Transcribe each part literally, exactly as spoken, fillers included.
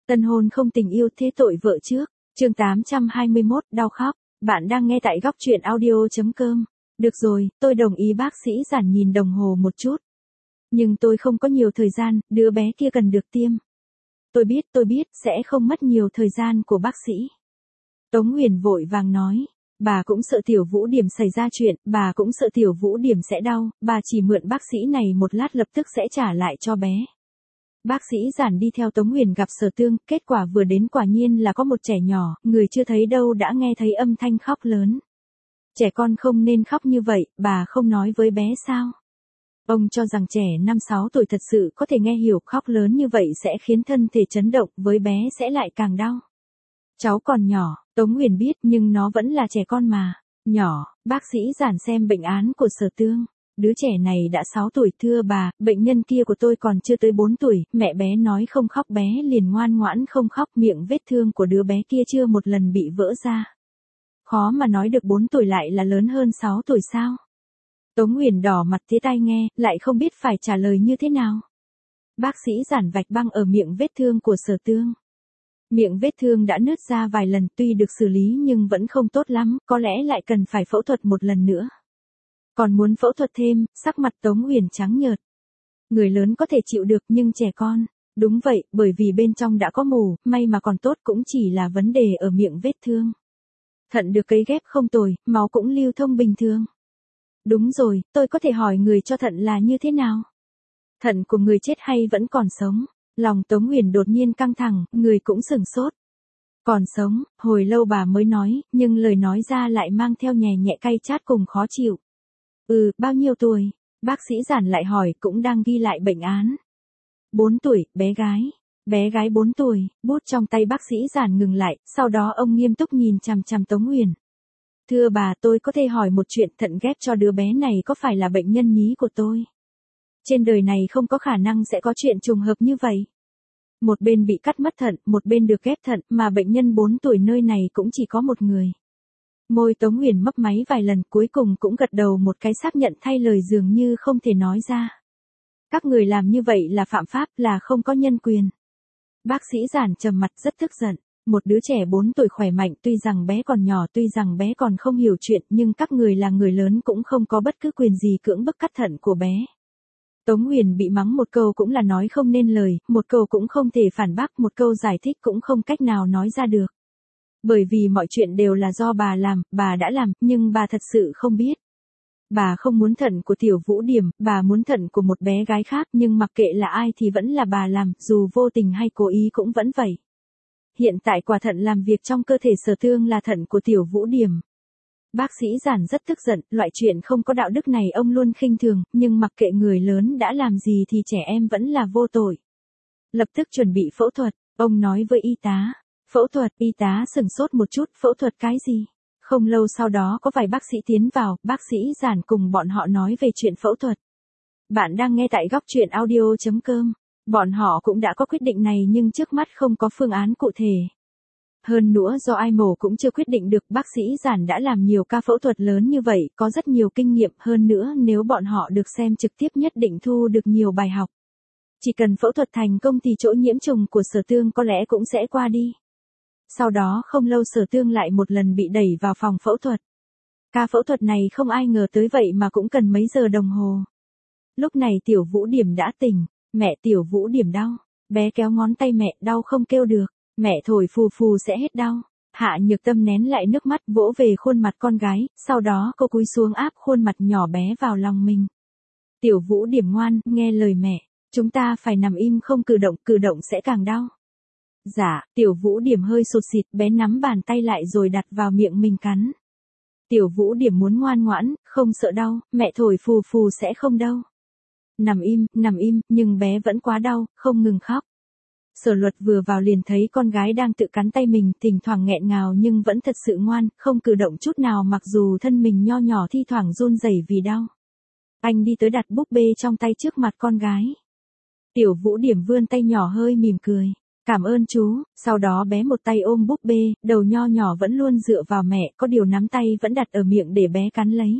Tân hôn không tình yêu thế tội vợ trước. Chương tám trăm hai mươi mốt, đau khóc. Bạn đang nghe tại góc truyện audio chấm com. Được rồi, tôi đồng ý. Bác sĩ Giản nhìn đồng hồ một chút. Nhưng tôi không có nhiều thời gian, đứa bé kia cần được tiêm. Tôi biết, tôi biết, sẽ không mất nhiều thời gian của bác sĩ. Tống Nguyền vội vàng nói. Bà cũng sợ Tiểu Vũ Điểm xảy ra chuyện, bà cũng sợ Tiểu Vũ Điểm sẽ đau, bà chỉ mượn bác sĩ này một lát lập tức sẽ trả lại cho bé. Bác sĩ Giản đi theo Tống Nguyền gặp Sở Tương, kết quả vừa đến quả nhiên là có một trẻ nhỏ, người chưa thấy đâu đã nghe thấy âm thanh khóc lớn. Trẻ con không nên khóc như vậy, bà không nói với bé sao? Ông cho rằng trẻ năm sáu tuổi thật sự có thể nghe hiểu, khóc lớn như vậy sẽ khiến thân thể chấn động, với bé sẽ lại càng đau. Cháu còn nhỏ, Tống Nguyền biết nhưng nó vẫn là trẻ con mà. Nhỏ, bác sĩ Giản xem bệnh án của Sở Tương. Đứa trẻ này đã sáu tuổi, thưa bà, bệnh nhân kia của tôi còn chưa tới bốn tuổi, mẹ bé nói không khóc bé liền ngoan ngoãn không khóc, miệng vết thương của đứa bé kia chưa một lần bị vỡ ra. Khó mà nói được bốn tuổi lại là lớn hơn sáu tuổi sao? Tống Nguyền đỏ mặt tía tai nghe, lại không biết phải trả lời như thế nào. Bác sĩ Giản vạch băng ở miệng vết thương của Sở Tương. Miệng vết thương đã nứt ra vài lần, tuy được xử lý nhưng vẫn không tốt lắm, có lẽ lại cần phải phẫu thuật một lần nữa. Còn muốn phẫu thuật thêm, sắc mặt Tống Nguyền trắng nhợt. Người lớn có thể chịu được nhưng trẻ con, đúng vậy, bởi vì bên trong đã có mù, may mà còn tốt, cũng chỉ là vấn đề ở miệng vết thương. Thận được cấy ghép không tồi, máu cũng lưu thông bình thường. Đúng rồi, tôi có thể hỏi người cho thận là như thế nào? Thận của người chết hay vẫn còn sống? Lòng Tống Nguyền đột nhiên căng thẳng, người cũng sửng sốt. Còn sống, hồi lâu bà mới nói, nhưng lời nói ra lại mang theo nhè nhẹ cay chát cùng khó chịu. Ừ, bao nhiêu tuổi? Bác sĩ Giản lại hỏi, cũng đang ghi lại bệnh án. Bốn tuổi, bé gái. Bé gái bốn tuổi, bút trong tay bác sĩ Giản ngừng lại, sau đó ông nghiêm túc nhìn chằm chằm Tống Nguyền. Thưa bà, tôi có thể hỏi một chuyện, thận ghép cho đứa bé này có phải là bệnh nhân nhí của tôi? Trên đời này không có khả năng sẽ có chuyện trùng hợp như vậy. Một bên bị cắt mất thận, một bên được ghép thận, mà bệnh nhân bốn tuổi nơi này cũng chỉ có một người. Môi Tống Nguyền mấp máy vài lần, cuối cùng cũng gật đầu một cái xác nhận thay lời dường như không thể nói ra. Các người làm như vậy là phạm pháp, là không có nhân quyền. Bác sĩ Giản trầm mặt rất tức giận. Một đứa trẻ bốn tuổi khỏe mạnh, tuy rằng bé còn nhỏ, tuy rằng bé còn không hiểu chuyện, nhưng các người là người lớn cũng không có bất cứ quyền gì cưỡng bức cắt thận của bé. Tống Nguyền bị mắng một câu cũng là nói không nên lời, một câu cũng không thể phản bác, một câu giải thích cũng không cách nào nói ra được. Bởi vì mọi chuyện đều là do bà làm, bà đã làm, nhưng bà thật sự không biết. Bà không muốn thận của Tiểu Vũ Điểm, bà muốn thận của một bé gái khác, nhưng mặc kệ là ai thì vẫn là bà làm, dù vô tình hay cố ý cũng vẫn vậy. Hiện tại quả thận làm việc trong cơ thể Sở Tương là thận của Tiểu Vũ Điểm. Bác sĩ Giản rất tức giận, loại chuyện không có đạo đức này ông luôn khinh thường, nhưng mặc kệ người lớn đã làm gì thì trẻ em vẫn là vô tội. Lập tức chuẩn bị phẫu thuật, ông nói với y tá. Phẫu thuật, y tá sửng sốt một chút, phẫu thuật cái gì? Không lâu sau đó có vài bác sĩ tiến vào, bác sĩ Giản cùng bọn họ nói về chuyện phẫu thuật. Bạn đang nghe tại góc truyện audio chấm com. Bọn họ cũng đã có quyết định này nhưng trước mắt không có phương án cụ thể. Hơn nữa do ai mổ cũng chưa quyết định được, bác sĩ Giản đã làm nhiều ca phẫu thuật lớn như vậy, có rất nhiều kinh nghiệm, hơn nữa nếu bọn họ được xem trực tiếp nhất định thu được nhiều bài học. Chỉ cần phẫu thuật thành công thì chỗ nhiễm trùng của Sở Tương có lẽ cũng sẽ qua đi. Sau đó không lâu Sở Tương lại một lần bị đẩy vào phòng phẫu thuật. Ca phẫu thuật này không ai ngờ tới vậy mà cũng cần mấy giờ đồng hồ. Lúc này Tiểu Vũ Điểm đã tỉnh, mẹ Tiểu Vũ Điểm đau, bé kéo ngón tay mẹ, đau không kêu được, mẹ thổi phù phù sẽ hết đau. Hạ Nhược Tâm nén lại nước mắt vỗ về khuôn mặt con gái, sau đó cô cúi xuống áp khuôn mặt nhỏ bé vào lòng mình. Tiểu Vũ Điểm ngoan, nghe lời mẹ, chúng ta phải nằm im không cử động, cử động sẽ càng đau. Dạ, Tiểu Vũ Điểm hơi sụt sịt, bé nắm bàn tay lại rồi đặt vào miệng mình cắn. Tiểu Vũ Điểm muốn ngoan ngoãn, không sợ đau, mẹ thổi phù phù sẽ không đau. Nằm im, nằm im, nhưng bé vẫn quá đau, không ngừng khóc. Sở Luật vừa vào liền thấy con gái đang tự cắn tay mình, thỉnh thoảng nghẹn ngào nhưng vẫn thật sự ngoan, không cử động chút nào mặc dù thân mình nho nhỏ thi thoảng run rẩy vì đau. Anh đi tới đặt búp bê trong tay trước mặt con gái. Tiểu Vũ Điểm vươn tay nhỏ hơi mỉm cười. Cảm ơn chú, sau đó bé một tay ôm búp bê, đầu nho nhỏ vẫn luôn dựa vào mẹ, có điều nắm tay vẫn đặt ở miệng để bé cắn lấy.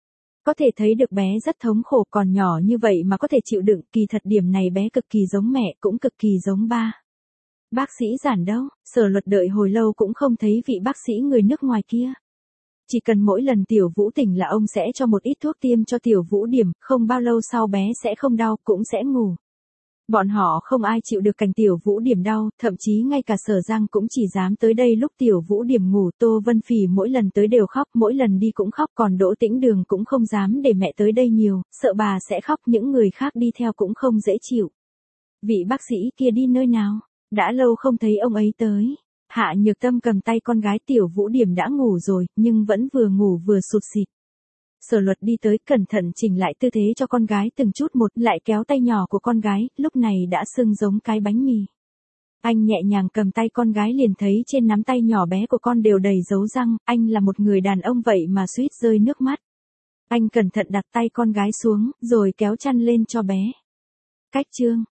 Có thể thấy được bé rất thống khổ, còn nhỏ như vậy mà có thể chịu đựng, kỳ thật điểm này bé cực kỳ giống mẹ, cũng cực kỳ giống ba. Bác sĩ Giản đâu? Sở Luật đợi hồi lâu cũng không thấy vị bác sĩ người nước ngoài kia. Chỉ cần mỗi lần Tiểu Vũ tỉnh là ông sẽ cho một ít thuốc tiêm cho Tiểu Vũ điểm, không bao lâu sau bé sẽ không đau, cũng sẽ ngủ. Bọn họ không ai chịu được cảnh Tiểu Vũ điểm đau, thậm chí ngay cả Sở Giang cũng chỉ dám tới đây lúc Tiểu Vũ điểm ngủ. Tô Vân Phỉ mỗi lần tới đều khóc, mỗi lần đi cũng khóc, còn Đỗ Tĩnh Đường cũng không dám để mẹ tới đây nhiều, sợ bà sẽ khóc, những người khác đi theo cũng không dễ chịu. Vị bác sĩ kia đi nơi nào? Đã lâu không thấy ông ấy tới. Hạ Nhược Tâm cầm tay con gái. Tiểu Vũ điểm đã ngủ rồi, nhưng vẫn vừa ngủ vừa sụt sịt. Sở Luật đi tới cẩn thận chỉnh lại tư thế cho con gái từng chút một, lại kéo tay nhỏ của con gái, lúc này đã sưng giống cái bánh mì. Anh nhẹ nhàng cầm tay con gái liền thấy trên nắm tay nhỏ bé của con đều đầy dấu răng, anh là một người đàn ông vậy mà suýt rơi nước mắt. Anh cẩn thận đặt tay con gái xuống, rồi kéo chăn lên cho bé. Cách chương